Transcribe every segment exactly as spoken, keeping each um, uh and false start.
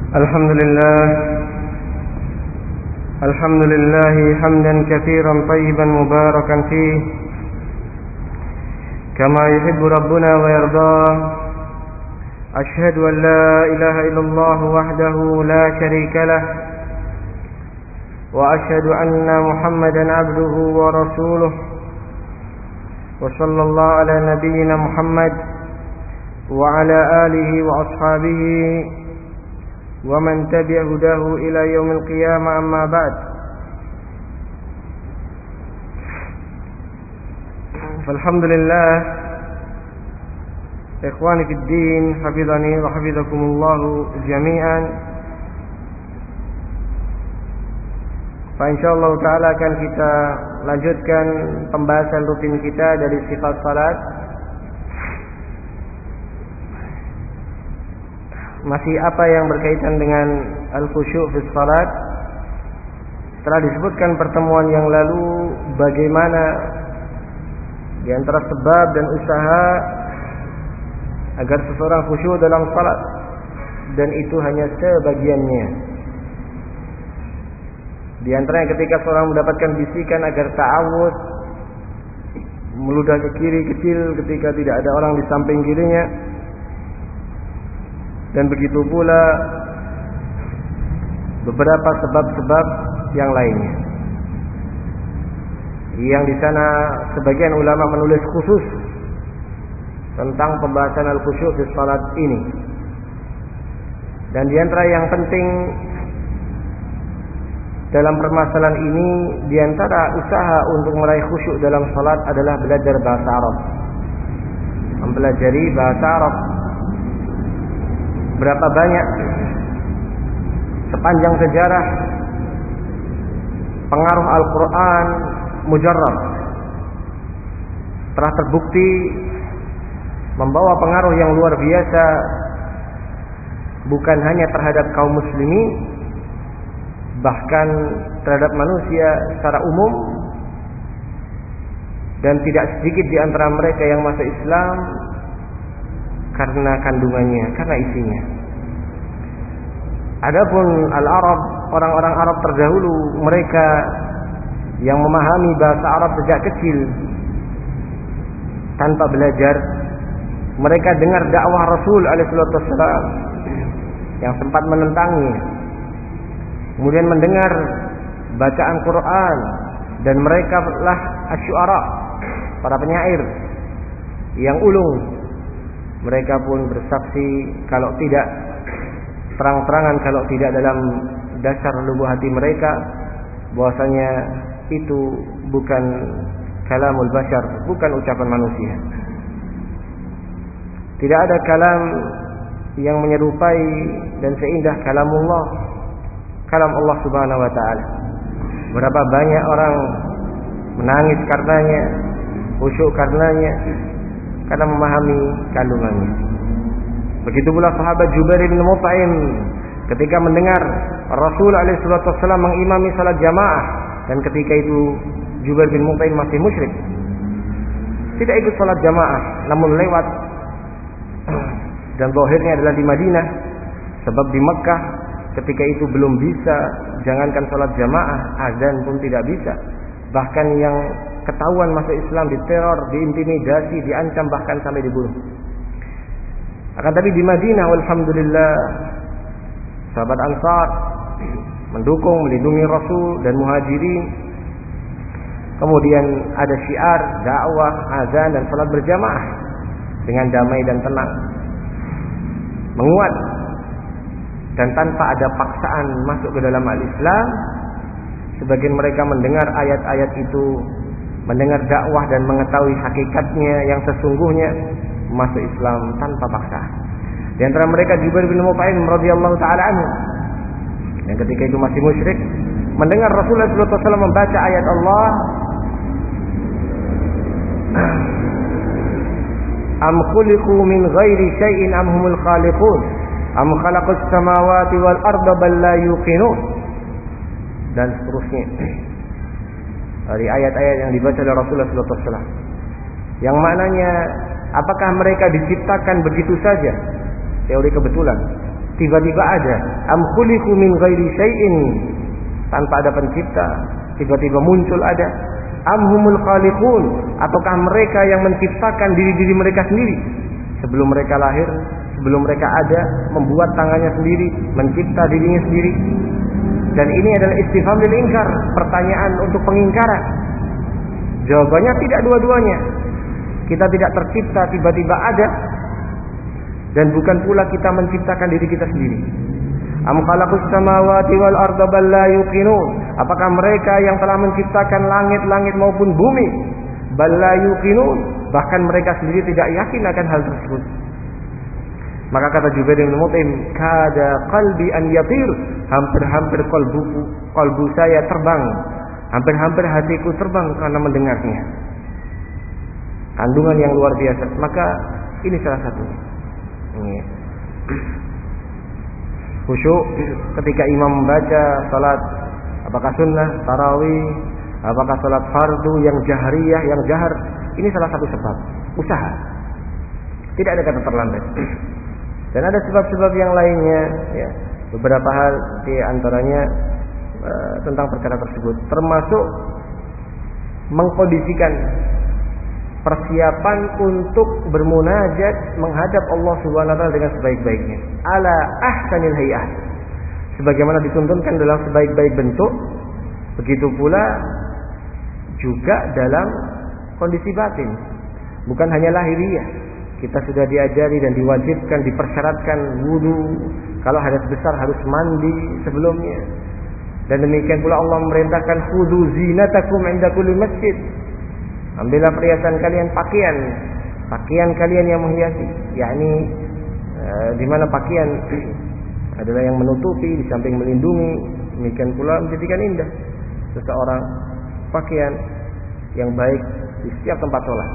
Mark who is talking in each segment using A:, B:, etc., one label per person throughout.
A: الحمد لله الحمد لله حمدا كثيرا طيبا مباركا فيه كما يحب ربنا ويرضاه. أشهد أن لا إله إلا الله وحده لا شريك له وأشهد أن محمدا عبده ورسوله وصلى الله على نبينا محمد وعلى آله وأصحابه ومن تبع هداه إلى يوم القيامة. أما بعد، فالحمد لله إخواني في الدين حفظني وحفظكم الله جميعا. Insyaallah ta'ala akan kita lanjutkan pembahasan rutin kita dari sifat salat. Masih apa yang berkaitan dengan al-khusyuk fi salat. Setelah disebutkan pertemuan yang lalu bagaimana di antara sebab dan usaha agar seseorang khusyuk dalam salat, dan itu hanya sebagiannya. Di antaranya ketika seorang mendapatkan bisikan agar ta'awud, meludah ke kiri kecil ketika tidak ada orang di samping kirinya, dan begitu pula beberapa sebab-sebab yang lainnya. Yang di sana sebagian ulama menulis khusus tentang pembahasan al-khusyuk di salat ini. Dan di antara yang penting dalam permasalahan ini, di antara usaha untuk meraih khusyuk dalam salat adalah belajar bahasa Arab. Mempelajari bahasa Arab. Berapa banyak sepanjang sejarah pengaruh Al-Quran mujarrad telah terbukti membawa pengaruh yang luar biasa, bukan hanya terhadap kaum muslimin, bahkan terhadap manusia secara umum, dan tidak sedikit di antara mereka yang masuk Islam karena kandungannya, karena isinya. Adapun al-Arab, orang-orang Arab terdahulu, mereka yang memahami bahasa Arab sejak kecil tanpa belajar, mereka dengar dakwah Rasul alaihi wasallam yang sempat menentangnya, kemudian mendengar bacaan Quran, dan mereka lah asy'ara, para penyair yang ulung. Mereka pun bersaksi kalau tidak terang-terangan, kalau tidak dalam dasar lubuk hati mereka, bahwasanya itu bukan kalamul bashar, bukan ucapan manusia. Tidak ada kalam yang menyerupai dan seindah kalamullah, kalam Allah Subhanahu wa taala. Berapa banyak orang menangis karenanya, khusyuk karenanya, karena memahami kandungannya. Begitu pula sahabat Jubair bin Mut'im ketika mendengar Rasul alaihi wasallam mengimami salat jamaah, dan ketika itu Jubair bin Mut'im masih musyrik, tidak ikut salat jamaah, namun lewat, dan zahirnya adalah di Madinah, sebab di Mekkah ketika itu belum bisa, jangankan salat jamaah, azan pun tidak bisa. Bahkan yang ketahuan masuk Islam diteror, diintimidasi, diancam, bahkan sampai dibunuh. Akan tapi di Madinah, alhamdulillah, sahabat Ansar mendukung, melindungi Rasul dan Muhajirin. Kemudian ada syiar, dakwah, azan dan salat berjamaah dengan damai dan tenang, menguat, dan tanpa ada paksaan masuk ke dalam al-Islam. Sebagian mereka mendengar ayat-ayat itu, mendengar dakwah dan mengetahui hakikatnya yang sesungguhnya, masuk Islam tanpa paksaan. Di antara mereka Jubair bin Mut'im radhiyallahu taala anhu, yang ketika itu masih musyrik, mendengar Rasulullah sallallahu alaihi wasallam membaca ayat Allah, am khuliqu min ghairi syai'in am humul khaliqun am khalaqus samawati wal arda bal la yuqinun, dan seterusnya dari ayat-ayat yang dibaca oleh Rasulullah sallallahu alaihi wasallam, yang maknanya apakah mereka diciptakan begitu saja, teori kebetulan, tiba-tiba ada. Am khuliqu min ghairi syai'in, tanpa ada pencipta, tiba-tiba muncul ada. Am humul khaliqun, ataukah mereka yang menciptakan diri-diri mereka sendiri sebelum mereka lahir, sebelum mereka ada, membuat tangannya sendiri, mencipta dirinya sendiri. Dan ini adalah istifham lil ingkar, pertanyaan untuk pengingkaran. Jawabannya tidak dua-duanya. Kita tidak tercipta tiba-tiba ada, dan bukan pula kita menciptakan diri kita sendiri. Am khalaqus samawati wal arda bal la yuqinun, apakah mereka yang telah menciptakan langit-langit maupun bumi, bal la yuqinun, bahkan mereka sendiri tidak yakin akan hal tersebut. Maka kata Jubair bin Mut'im, kada qalbi an yatir, hampir-hampir kalbuku, kalbu saya terbang, hampir-hampir hatiku terbang karena mendengarnya. Kandungan yang luar biasa. Maka ini salah satunya. Ini. Khusyuk ketika imam membaca salat, apakah sunnah, tarawih, apakah salat fardu yang jahriyah, yang jahar, ini salah satu sebab. Usaha. Tidak ada kata terlambat. Dan ada sebab-sebab yang lainnya, ya. Beberapa hal di antaranya uh, tentang perkara tersebut, termasuk mengkondisikan persiapan untuk bermunajat menghadap Allah Subhanahu wa taala dengan sebaik-baiknya. Ala ahsanil hay'ah. Sebagaimana dituntunkan dalam sebaik-baik bentuk, begitu pula juga dalam kondisi batin. Bukan hanya lahiriah. Kita sudah diajari dan diwajibkan, dipersyaratkan wudu. Kalau hadas besar harus mandi sebelumnya. Dan demikian pula Allah memerintahkan khudhu zinatakum 'inda kulli masjid. Ambillah perhiasan kalian, pakaian, pakaian kalian yang menghiasi, yakni e, di mana pakaian adalah yang menutupi, di samping melindungi, demikian pula menjadikan indah seseorang pakaian yang baik di setiap tempat sholat.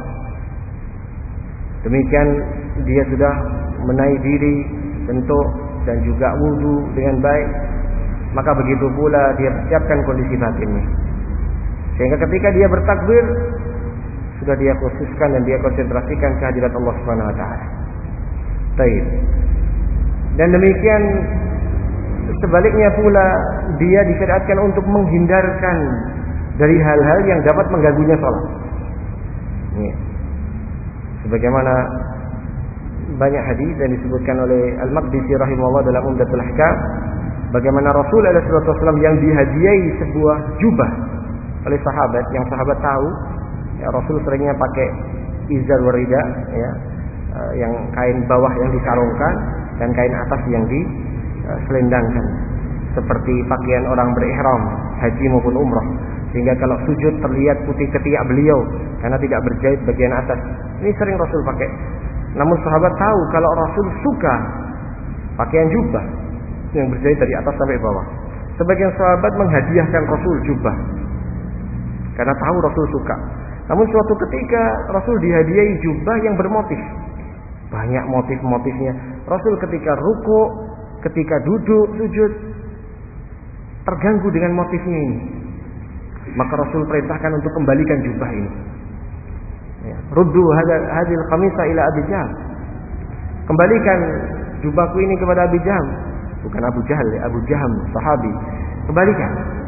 A: Demikian dia sudah menaik diri, bentuk dan juga wudu dengan baik, maka begitu pula dia persiapkan kondisi batinnya, sehingga ketika dia bertakbir sudah dia khususkan dan dia konsentrasikan kehadirat Allah Subhanahu wa taala. Baik. Dan demikian sebaliknya pula dia disyariatkan untuk menghindarkan dari hal-hal yang dapat mengganggunya salat. Ya. Sebagaimana banyak hadis yang disebutkan oleh Al-Maqdisi rahimahullah dalam Umdatul Ahkam, bagaimana Rasul alaihi wasallam yang dihadiahi sebuah jubah oleh sahabat, yang sahabat tahu ya, Rasul seringnya pakai izar warida, ya, yang kain bawah yang disarungkan dan kain atas yang diselendangkan, seperti pakaian orang berihram haji maupun umrah, sehingga kalau sujud terlihat putih ketiak beliau karena tidak berjahit bagian atas. Ini sering Rasul pakai. Namun sahabat tahu kalau Rasul suka pakaian jubah yang berjahit dari atas sampai bawah. Sebagian sahabat menghadiahkan Rasul jubah karena tahu Rasul suka. Namun suatu ketika Rasul dihadiahi jubah yang bermotif, banyak motif-motifnya. Rasul ketika ruku, ketika duduk, sujud, terganggu dengan motifnya ini. Maka Rasul perintahkan untuk kembalikan jubah ini. Ya, ruddu hadil qamisa ila Abi Jahm. Kembalikan jubahku ini kepada Abi Jahm. Bukan Abu Jahal, ya, Abu Jahm, sahabi. Kembalikan.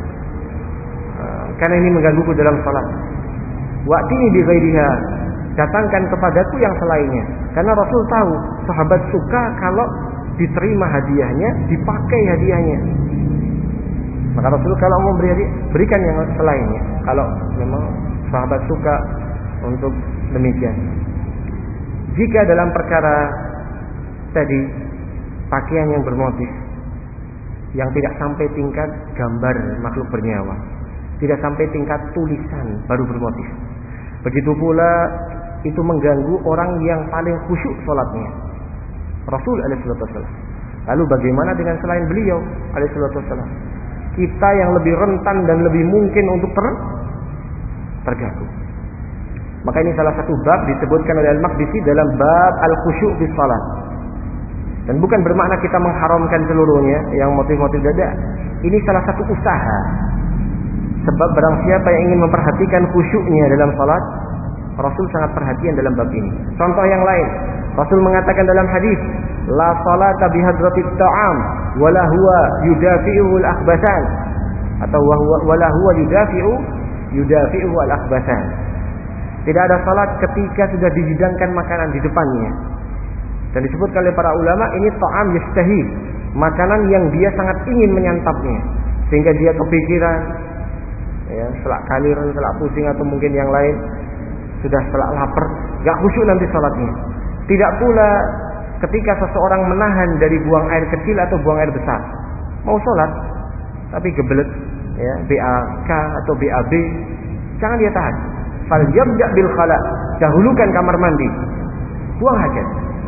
A: Uh, karena ini menggangguku dalam salat. Wa'tini bi ghairiha, datangkan kepadaku yang selainnya. Karena Rasul tahu sahabat suka kalau diterima hadiahnya, dipakai hadiahnya. Maka Rasul kalau mau beri hadiah, berikan yang selainnya. Kalau memang sahabat suka untuk demikian. Jika dalam perkara tadi pakaian yang bermotif, yang tidak sampai tingkat gambar makhluk bernyawa, tidak sampai tingkat tulisan baru bermotif, begitu pula itu mengganggu orang yang paling khusyuk sholatnya, Rasul alaihi wasallam. Lalu bagaimana dengan selain beliau alaihi wasallam? Kita yang lebih rentan dan lebih mungkin untuk ter terganggu. Maka ini salah satu bab disebutkan oleh Al-Maqdisi dalam bab al-khusyuk fi shalah. Dan bukan bermakna kita mengharamkan seluruhnya yang motif-motif dada. Ini salah satu usaha. Sebab barang siapa yang ingin memperhatikan khusyuknya dalam salat, Rasul sangat perhatian dalam bab ini. Contoh yang lain, Rasul mengatakan dalam hadis, la salata bihadratit ta'am wala huwa yudafi'u al-akhbathan, atau wala huwa yudafi'u yudafi'u al-akhbathan. Tidak ada salat ketika sudah dihidangkan makanan di depannya. Dan disebutkan oleh para ulama, ini ta'am yastahi, makanan yang dia sangat ingin menyantapnya, sehingga dia kepikiran, ya, selak kalir, selak pusing, atau mungkin yang lain, sudah selak lapar, gak khusyuk nanti salatnya. Tidak pula ketika seseorang menahan dari buang air kecil atau buang air besar, mau salat tapi gebelet, ya, B A K atau B A B, jangan dia tahan. Fal yabda bil khala, dahulukan kamar mandi, buang hajat.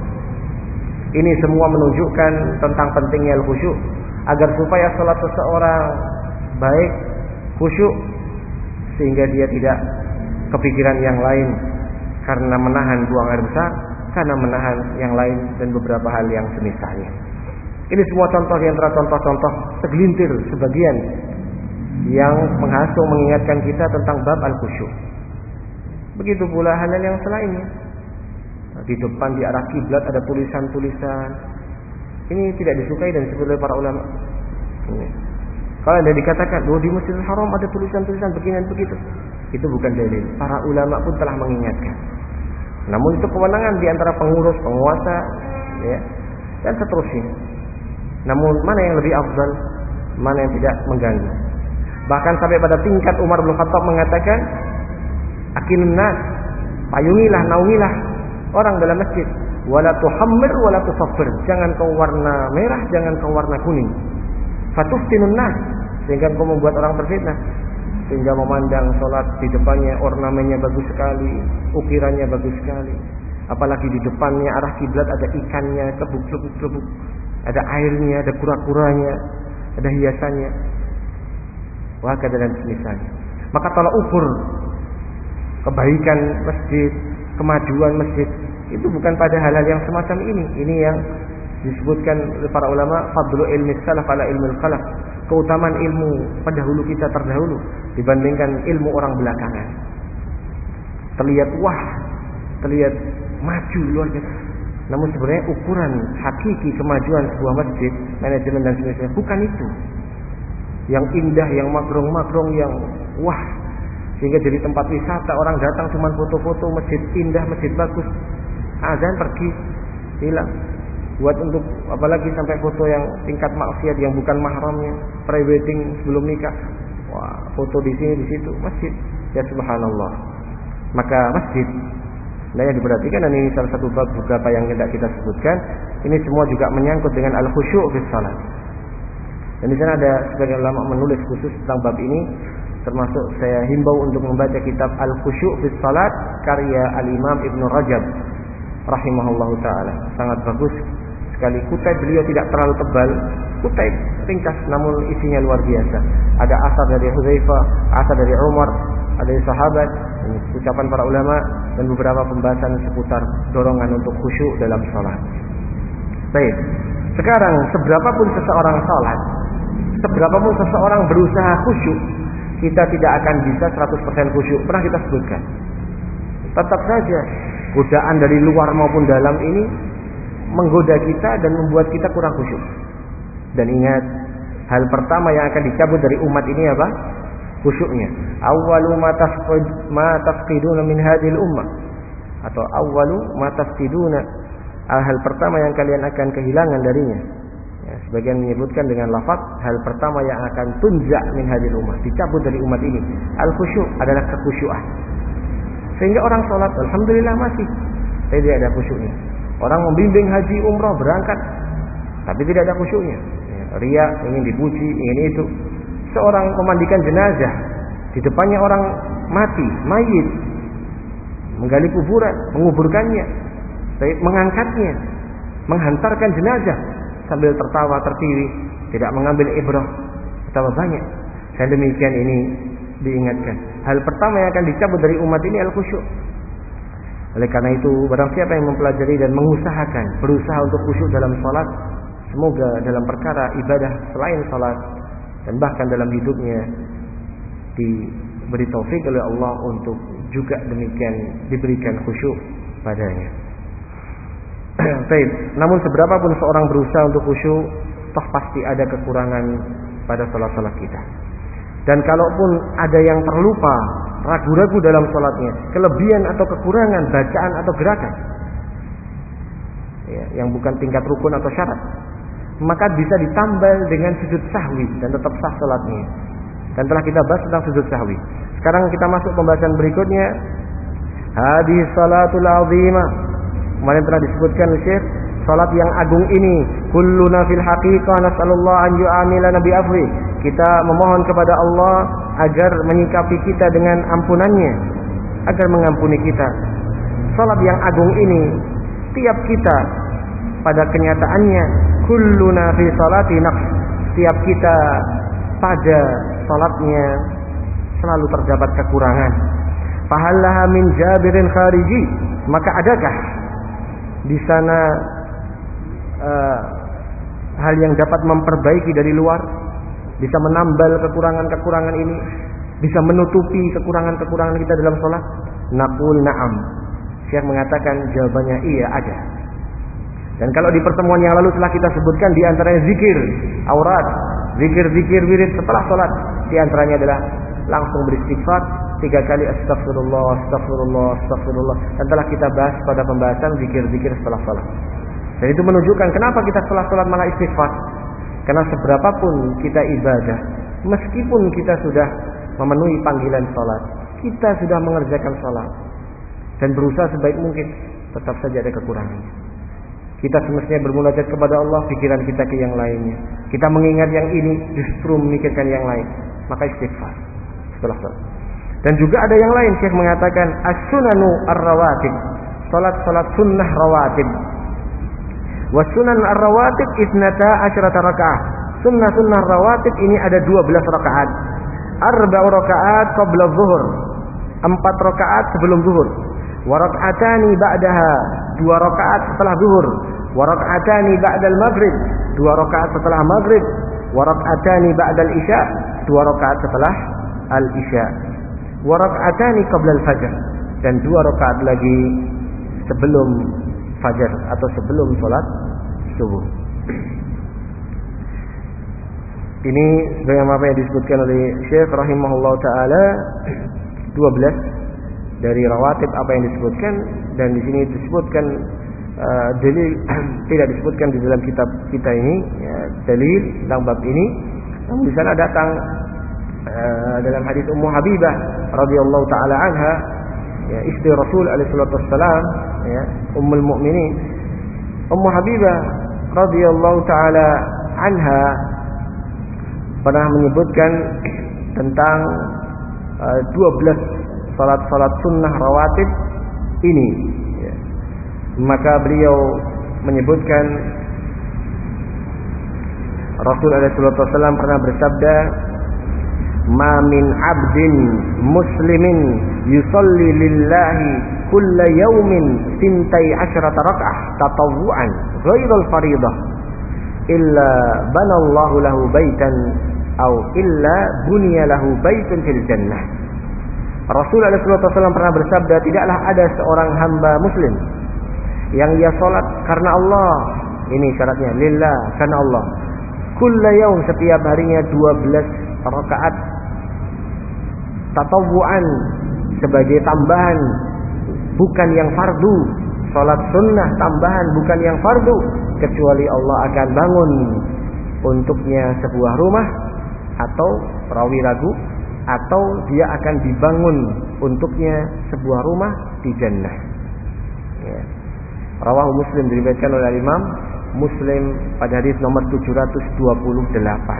A: Ini semua menunjukkan tentang pentingnya al-khusyuk, agar supaya salat seseorang baik, khusyuk, sehingga dia tidak kepikiran yang lain karena menahan buang air besar, karena menahan yang lain dan beberapa hal yang semisalnya. Ini semua contoh di antara contoh-contoh segelintir sebagian yang menghasung mengingatkan kita tentang bab al-khusyuk. Begitu pula hal-hal yang selainnya. Di depan di arah kiblat ada tulisan-tulisan. Ini tidak disukai dan disebut oleh para ulama. Ini. Kalau ada dikatakan, oh di Masjidil Haram ada tulisan-tulisan begini dan begitu, itu bukan dalil. Para ulama pun telah mengingatkan. Namun itu kewenangan di antara pengurus, penguasa, ya, dan seterusnya. Namun mana yang lebih afdal, mana yang tidak mengganggu. Bahkan sampai pada tingkat Umar bin Khattab mengatakan, aqimun nas, payungilah, naungilah orang dalam masjid, wala tuhammir wala tusaffir, jangan kau warna merah, jangan kau warna kuning. Fatuftinun nas, sehingga kau membuat orang terfitnah, sehingga memandang sholat di depannya ornamennya bagus sekali, ukirannya bagus sekali, apalagi di depannya arah kiblat ada ikannya, kebuk-kebuk-kebuk, ada airnya, ada kura-kuranya, ada hiasannya, wah dan semisalnya. Maka tolak ukur kebaikan masjid, kemajuan masjid, itu bukan pada hal-hal yang semacam ini. Ini yang disebutkan oleh para ulama, fadlu ilmi salaf ala ilmi khalaf, keutamaan ilmu pendahulu kita terdahulu dibandingkan ilmu orang belakangan. Terlihat wah, terlihat maju luar biasa. Namun sebenarnya ukuran hakiki kemajuan sebuah masjid, manajemen dan sebagainya bukan itu. Yang indah, yang makrong-makrong, yang wah, sehingga jadi tempat wisata, orang datang cuma foto-foto masjid indah, masjid bagus, azan pergi, hilang. Buat untuk apalagi sampai foto yang tingkat maksiat yang bukan mahramnya, pre-wedding sebelum nikah, wah, foto di sini di situ, masjid, ya subhanallah. Maka masjid, nah yang diperhatikan, dan ini salah satu bab beberapa yang tidak kita sebutkan, ini semua juga menyangkut dengan al-khusyuk fi shalah. Dan di sana ada sebagian ulama menulis khusus tentang bab ini, termasuk saya himbau untuk membaca kitab Al-Khusyuk fi Shalat karya Al-Imam Ibnu Rajab rahimahullahu taala. Sangat bagus sekali. Kutip beliau tidak terlalu tebal, kutip ringkas namun isinya luar biasa. Ada asar dari Hudzaifah, asar dari Umar, ada dari sahabat, ucapan para ulama, dan beberapa pembahasan seputar dorongan untuk khusyuk dalam salat. Baik. Sekarang seberapa pun seseorang salat, seberapa pun seseorang berusaha khusyuk, kita tidak akan bisa seratus persen khusyuk. Pernah kita sebutkan. Tetap saja godaan dari luar maupun dalam ini menggoda kita dan membuat kita kurang khusyuk. Dan ingat, hal pertama yang akan dicabut dari umat ini apa? Khusyuknya. Awwalu ma tafqiduna min hadhil ummah, atau awwalu ma tafqiduna, hal pertama yang kalian akan kehilangan darinya. Ya, sebagian menyebutkan dengan lafaz hal pertama yang akan tunza min hadhil ummah, dicabut dari umat ini. Al-khusyuk adalah kekhusyuan. Sehingga orang sholat, alhamdulillah masih, tapi tidak ada khusyuknya. Orang membimbing haji umrah berangkat, tapi tidak ada khusyuknya. Ya, ria, ingin dipuji, ingin itu. Seorang memandikan jenazah, di depannya orang mati, mayit, menggali kuburan, menguburkannya, mengangkatnya, menghantarkan jenazah sambil tertawa tertiwi, tidak mengambil ibrah, betapa banyak. Dan demikian ini diingatkan. Hal pertama yang akan dicabut dari umat ini al-khusyuk. Oleh karena itu, barang siapa yang mempelajari dan mengusahakan, berusaha untuk khusyuk dalam salat, semoga dalam perkara ibadah selain salat dan bahkan dalam hidupnya diberi taufik oleh Allah untuk juga demikian diberikan khusyuk padanya. Baik, namun seberapa pun seorang berusaha untuk khusyuk, toh pasti ada kekurangan pada salat-salat kita. Dan kalaupun ada yang terlupa, ragu-ragu dalam salatnya, kelebihan atau kekurangan bacaan atau gerakan, ya, yang bukan tingkat rukun atau syarat, maka bisa ditambal dengan sujud sahwi dan tetap sah salatnya. Dan telah kita bahas tentang sujud sahwi. Sekarang kita masuk pembahasan berikutnya. Hadis salatul azimah. Kemarin telah disebutkan Syekh, salat yang agung ini, kulluna fil haqiqah nas'alullah an yu'amilana bi afwi. Kita memohon kepada Allah agar menyikapi kita dengan ampunannya, agar mengampuni kita. Salat yang agung ini, tiap kita pada kenyataannya kulluna fi salati naqs. Tiap kita pada salatnya selalu terdapat kekurangan. Fahallaha min jabirin khariji. Maka adakah di sana uh, hal yang dapat memperbaiki dari luar, bisa menambal kekurangan-kekurangan ini, bisa menutupi kekurangan-kekurangan kita dalam salat? Naqul na'am. Syekh mengatakan jawabannya iya, ada. Dan kalau di pertemuan yang lalu telah kita sebutkan di antaranya zikir aurat, zikir-zikir wirid setelah salat, di antaranya adalah langsung beristighfar tiga kali astagfirullah, astagfirullah, astagfirullah. Dan telah kita bahas pada pembahasan zikir-zikir setelah salat. Dan itu menunjukkan kenapa kita setelah salat malah istighfar. Karena seberapapun kita ibadah, meskipun kita sudah memenuhi panggilan salat, kita sudah mengerjakan salat dan berusaha sebaik mungkin, tetap saja ada kekurangan. Kita semestinya bermunajat kepada Allah, pikiran kita ke yang lainnya. Kita mengingat yang ini, justru memikirkan yang lain. Maka istighfar setelah salat. Dan juga ada yang lain, Syekh mengatakan as-sunanu ar-rawatib. Salat-salat sunnah rawatib. Was sunan ar-rawatib ithnata asyrata rakaat. Sunnah-sunnah rawatib ini ada dua belas rakaat. Arba'u rakaat qabla zuhur. Empat rakaat sebelum zuhur. Wa rak'atani ba'daha. Dua rakaat setelah zuhur. Wa rak'atani ba'dal maghrib. Dua rakaat setelah maghrib. Wa rak'atani ba'dal isya. Dua rakaat setelah al-isya. Wa rak'atani qabla al-fajr. Dan dua rakaat lagi sebelum fajar atau sebelum sholat subuh. Ini sebagaimana apa yang disebutkan oleh Syekh rahimahullah taala, dua belas dari rawatib apa yang disebutkan, dan di sini disebutkan uh, dalil tidak disebutkan di dalam kitab kita ini, ya, dalil tentang bab ini. Namun di sana datang uh, dalam hadis Ummu Habibah radhiyallahu taala anha, ya, istri Rasul alaihi salatu wassalam, ya, Ummul Mukminin Ummu Habibah radhiyallahu taala anha pernah menyebutkan tentang uh, dua belas salat-salat sunnah rawatib ini, ya. Maka beliau menyebutkan Rasul alaihi salatu wasallam pernah bersabda, "Ma min 'abdin muslimin yusalli lillahi kulla yawmin sintai asyrata rak'ah tatawwu'an ghairal fariidah illa banallahu lahu baitan aw illa bunya lahu baitun fil jannah." Rasul alaihi wasallam pernah bersabda, tidaklah ada seorang hamba muslim yang ia salat karena Allah, ini syaratnya, lillah, karena Allah, kulla yaum, setiap harinya dua belas rakaat tatawwu'an, sebagai tambahan, bukan yang fardu, salat sunnah tambahan bukan yang fardu, kecuali Allah akan bangun untuknya sebuah rumah, atau rawi ragu, atau dia akan dibangun untuknya sebuah rumah di jannah, ya. Rawahu Muslim, diriwayatkan oleh Imam Muslim pada hadis nomor tujuh ratus dua puluh delapan.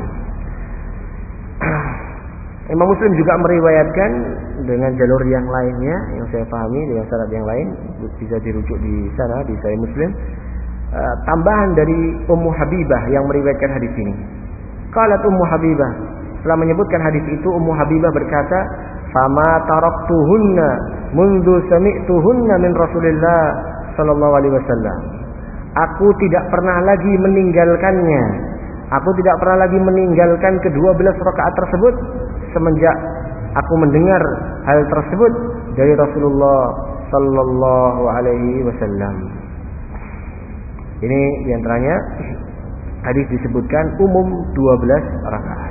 A: Imam Muslim juga meriwayatkan dengan jalur yang lainnya yang saya pahami, dengan syarat yang lain, bisa dirujuk di sana di Sahih Muslim. Uh, tambahan dari Ummu Habibah yang meriwayatkan hadis ini. Qalat Ummu Habibah, setelah menyebutkan hadis itu, Ummu Habibah berkata, "Fama taraktuhunna mundu sami'tuhunna min Rasulillah sallallahu alaihi wasallam." Aku tidak pernah lagi meninggalkannya. Aku tidak pernah lagi meninggalkan kedua belas rakaat tersebut semenjak aku mendengar hal tersebut dari Rasulullah sallallahu alaihi wasallam. Ini diantaranya hadis disebutkan umum dua belas rakaat.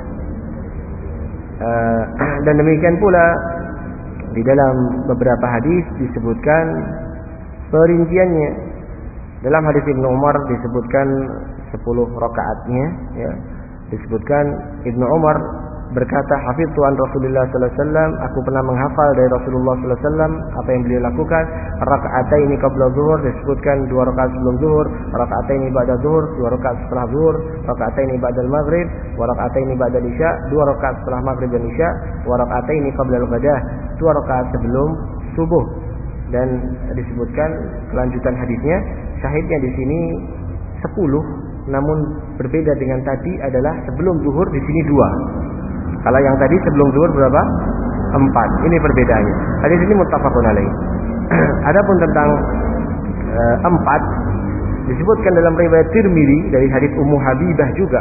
A: Uh, dan demikian pula di dalam beberapa hadis disebutkan perinciannya. Dalam hadis Ibnu Umar disebutkan sepuluh rakaatnya, ya. Disebutkan Ibnu Umar berkata, hafidtu an Rasulullah sallallahu alaihi wasallam, aku pernah menghafal dari Rasulullah sallallahu alaihi wasallam apa yang beliau lakukan. Raka'ataini qabla zuhur, disebutkan dua rakaat sebelum zuhur, raka'ataini ba'da zuhur, dua rakaat setelah zuhur, raka'ataini ba'dal maghrib, wa raka'ataini ba'dal isya, dua rakaat setelah maghrib dan isya, wa raka'ataini qabla al-ghadah, dua rakaat sebelum subuh. Dan disebutkan kelanjutan hadisnya, syahidnya di sini sepuluh, namun berbeda dengan tadi adalah sebelum zuhur di sini dua. Kalau yang tadi sebelum zuhur berapa? Empat. Ini perbedaannya. Hadis ini muttafaqun alaih. Adapun tentang e, empat disebutkan dalam riwayat Tirmidzi dari hadis Ummu Habibah juga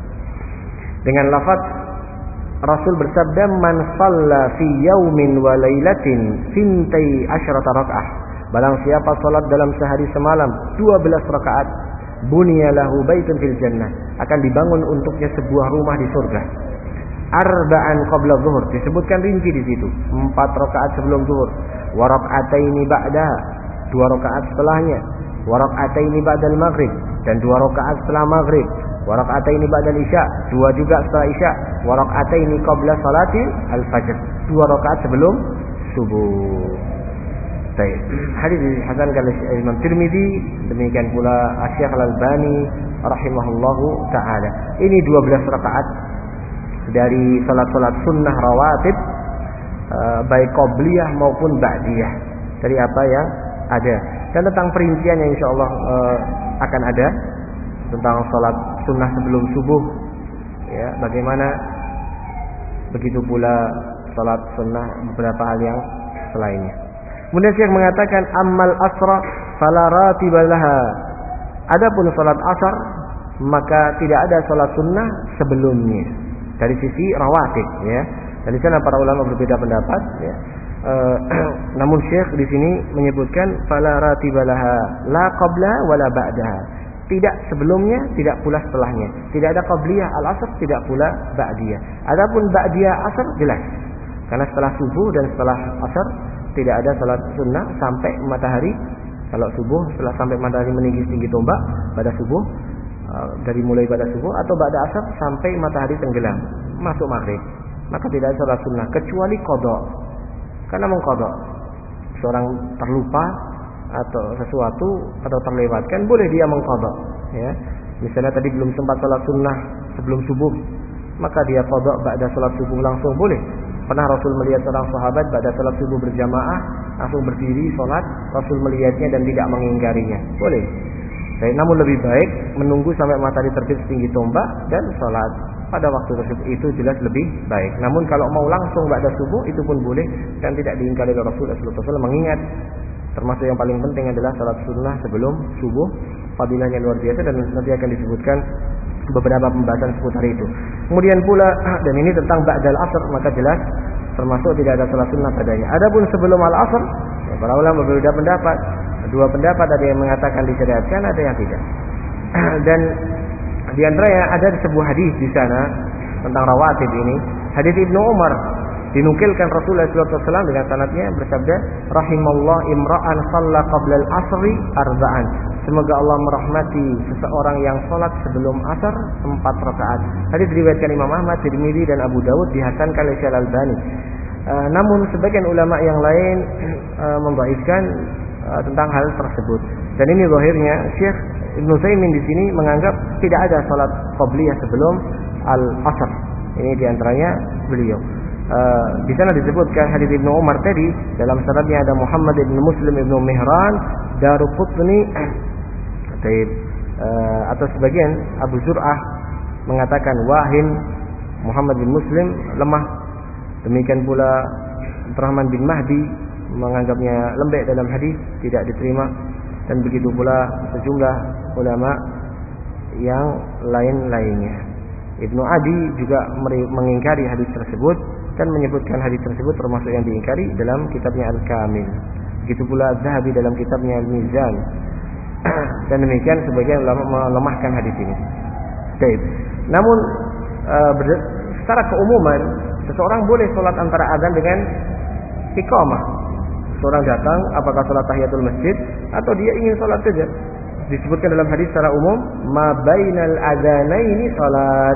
A: dengan lafaz Rasul bersabda, man shalla fi yaumin wa lailatin fintai asyrata rakaah. Barang siapa salat dalam sehari semalam dua belas rakaat, buniya lahu baitun fil jannah, akan dibangun untuknya sebuah rumah di surga. Arba'an qabla zuhur, disebutkan rinci di situ, empat rakaat sebelum zuhur, wa raka'ataini ba'daha, dua rakaat setelahnya, wa raka'ataini ba'dal maghrib, dan dua rakaat setelah maghrib, wa raka'ataini ba'dal isya, dua juga setelah isya, wa raka'ataini qabla salati al-fajr, dua rakaat sebelum subuh. Baik. Hadis dihasankan oleh Imam Tirmidzi, demikian pula Syekh Al-Albani rahimahullahu taala. Ini dua belas rakaat dari salat-salat sunnah rawatib, baik qabliyah maupun ba'diyah, dari apa yang ada. Dan tentang perinciannya insyaallah akan ada tentang salat sunnah sebelum subuh, ya, bagaimana, begitu pula salat sunnah beberapa hal yang selainnya. Kemudian Syekh mengatakan, ammal asra fala ratibalaha. Adapun salat asar maka tidak ada salat sunnah sebelumnya dari sisi rawatib, ya. Dari sana para ulama berbeda pendapat, ya. E, namun Syekh di sini menyebutkan fala ratibalaha la qabla wala ba'daha. Tidak sebelumnya, tidak pula setelahnya. Tidak ada qabliyah al-asr, tidak pula ba'diyah. Adapun ba'diyah asar jelas. Karena setelah subuh dan setelah asar tidak ada salat sunnah sampai matahari. Kalau subuh setelah sampai matahari meninggi tinggi tombak pada subuh, dari mulai pada subuh atau pada asar sampai matahari tenggelam masuk maghrib, maka tidak ada salat sunnah kecuali qada. Karena mengqada, seorang terlupa atau sesuatu atau terlewatkan, boleh dia mengqada, ya. Misalnya tadi belum sempat salat sunnah sebelum subuh, maka dia qada ba'da salat subuh langsung boleh. Pernah Rasul melihat seorang sahabat ba'da salat subuh berjamaah langsung berdiri salat, Rasul melihatnya dan tidak mengingkarinya, boleh. Baik, namun lebih baik menunggu sampai matahari terbit setinggi tombak dan salat pada waktu tersebut, itu jelas lebih baik. Namun kalau mau langsung ba'da subuh itu pun boleh dan tidak diingkari oleh Rasul sallallahu alaihi wasallam. Mengingat termasuk yang paling penting adalah salat sunnah sebelum subuh, fadilahnya luar biasa dan nanti akan disebutkan beberapa pembahasan seputar itu. Kemudian pula, dan ini tentang ba'dal asr, maka jelas termasuk tidak ada salat sunnah padanya. Adapun sebelum al-asr, ya, para ulama berbeda pendapat. Dua pendapat, ada yang mengatakan disyariatkan, ada yang tidak. Dan di antaranya ada sebuah hadis di sana tentang rawatib ini. Hadis Ibnu Umar dinukilkan Rasulullah sallallahu alaihi wasallam dengan sanadnya bersabda, rahimallah imra'an shalla qabla al-asri arba'an. Semoga Allah merahmati seseorang yang salat sebelum asar empat rakaat. Hadis diriwayatkan Imam Ahmad, Tirmidzi dan Abu Dawud, dihasankan oleh Syekh Al-Albani. Uh, namun sebagian ulama yang lain uh, membaikkan uh, tentang hal tersebut. Dan ini zahirnya Syekh Ibnu Utsaimin di sini menganggap tidak ada salat qabliyah sebelum al-asr. Ini diantaranya beliau. Uh, di sana disebutkan hadis Ibnu Umar tadi, dalam sanadnya ada Muhammad ibn Muslim ibn Mihran Daruqutni, uh, atau sebagian Abu Zur'ah mengatakan wahin, Muhammad bin Muslim lemah. Demikian pula Abdurrahman bin Mahdi menganggapnya lembek dalam hadis, tidak diterima. Dan begitu pula sejumlah ulama yang lain-lainnya. Ibnu Adi juga mengingkari hadis tersebut dan menyebutkan hadis tersebut termasuk yang diingkari dalam kitabnya Al-Kamil. Begitu pula Az-Zahabi dalam kitabnya Al-Mizan. Dan demikian sebagian ulama melemahkan hadis ini. Baik. Namun uh, secara keumuman seseorang boleh sholat antara azan dengan iqamah. Seorang datang apakah sholat tahiyatul masjid atau dia ingin sholat saja. Disebutkan dalam hadis secara umum, ma bainal adzanaini salat.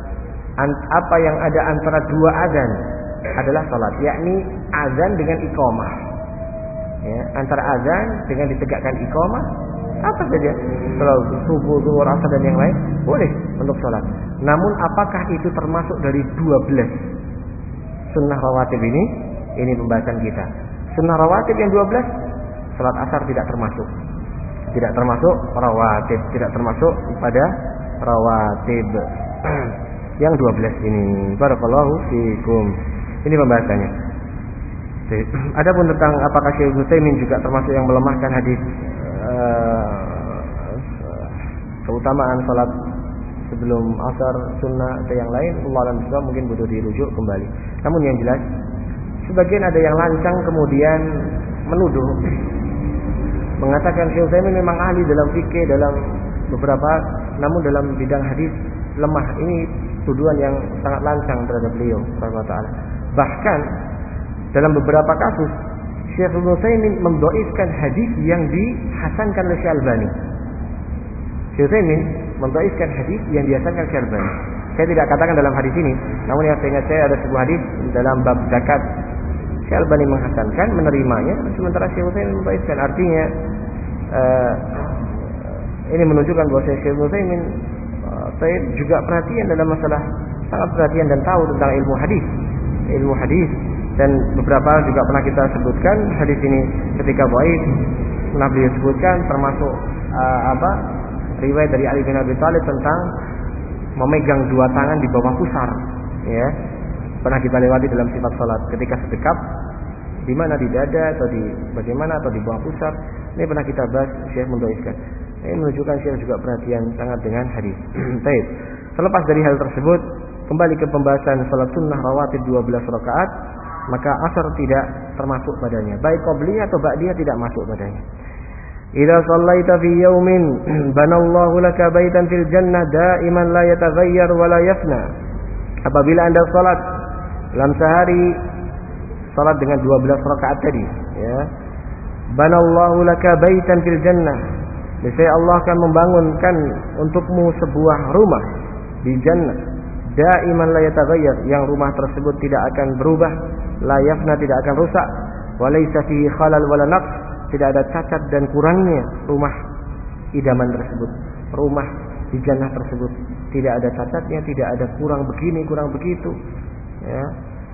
A: Apa yang ada antara dua azan adalah salat, yakni azan dengan iqamah. Ya, antara azan dengan ditegakkan iqamah apa saja, salat subuh, zuhur, asar dan yang lain boleh untuk salat. Namun apakah itu termasuk dari dua belas sunnah rawatib ini? Ini pembahasan kita. Sunnah rawatib yang dua belas, salat asar tidak termasuk. Tidak termasuk rawatib, tidak termasuk pada rawatib. Yang dua belas ini. Barakallahu fikum. Ini pembahasannya. Adapun tentang apakah Syekh Utsaimin juga termasuk yang melemahkan hadis uh, keutamaan salat sebelum asar sunnah atau yang lain, Allah alam bisawab, mungkin butuh dirujuk kembali. Namun yang jelas sebagian ada yang lancang kemudian menuduh, mengatakan Syekh Utsaimin memang ahli dalam fikih, dalam beberapa, namun dalam bidang hadis lemah. Ini tuduhan yang sangat lancang terhadap beliau subhanahu wa ta'ala. Bahkan dalam beberapa kasus Syekh Utsaimin mendhaifkan hadis yang dihasankan oleh Syekh Albani. Syekh Utsaimin mendhaifkan hadis yang dihasankan oleh Syekh Albani. Saya tidak katakan dalam hadis ini, namun yang saya ingat saya ada sebuah hadis dalam bab zakat. Syekh Albani menghasankan, menerimanya, sementara Syekh Utsaimin mendhaifkan. Artinya uh, ini menunjukkan bahwa Syekh Utsaimin saya juga perhatian dalam masalah, sangat perhatian dan tahu tentang ilmu hadis, ilmu hadis dan beberapa juga pernah kita sebutkan hadis ini ketika dhaif, pernah beliau sebutkan termasuk uh, apa riwayat dari Ali bin Abi Thalib tentang memegang dua tangan di bawah pusar, ya pernah kita lewati dalam sifat salat ketika sedekap di mana, di dada atau di bagaimana atau di bawah pusar. Ini pernah kita bahas, Syekh mendhaifkan. Ini menunjukkan Syekh juga perhatian sangat dengan hadis. Baik. Selepas dari hal tersebut, kembali ke pembahasan salat sunnah rawatib dua belas rakaat, maka asar tidak termasuk padanya. Baik qabliyah atau ba'diyah tidak masuk padanya. Idza shallaita fi yawmin banallahu laka baitan fil jannah daiman la yataghayyar wa la yafna. Apabila Anda salat dalam sehari, salat dengan dua belas rakaat tadi, ya. Banallahu laka baitan fil jannah. Niscaya Allah akan membangunkan untukmu sebuah rumah di jannah, daiman la yataghayyar, yang rumah tersebut tidak akan berubah, la yafna, tidak akan rusak, wa laysa fihi khalal wala naqs, tidak ada cacat dan kurangnya rumah idaman tersebut. Rumah di jannah tersebut tidak ada cacatnya, tidak ada kurang begini, kurang begitu, ya.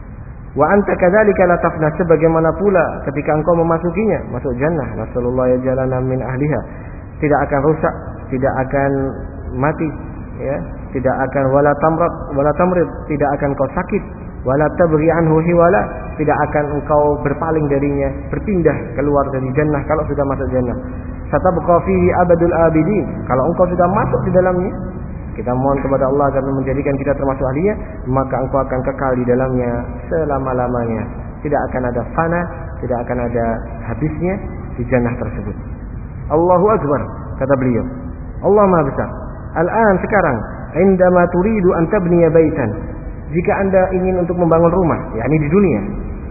A: Wa anta kadzalika la tafna, sebagaimana pula ketika engkau memasukinya, masuk jannah, nasallallahu ya jalana min ahliha, tidak akan rusak, tidak akan mati, ya, tidak akan wala tamrad wala tamrid, tidak akan kau sakit, wala tabghi anhu hiwala, tidak akan engkau berpaling darinya, berpindah keluar dari jannah kalau sudah masuk jannah. Satabqa fihi abadul abidin, kalau engkau sudah masuk di dalamnya, kita mohon kepada Allah agar menjadikan kita termasuk ahlinya, maka engkau akan kekal di dalamnya selama-lamanya. Tidak akan ada fana, tidak akan ada habisnya di jannah tersebut. Allahu Akbar, kata beliau. Allah Maha Besar. Al-an, sekarang, indama turidu an tabniya baitan, jika Anda ingin untuk membangun rumah, yakni di dunia,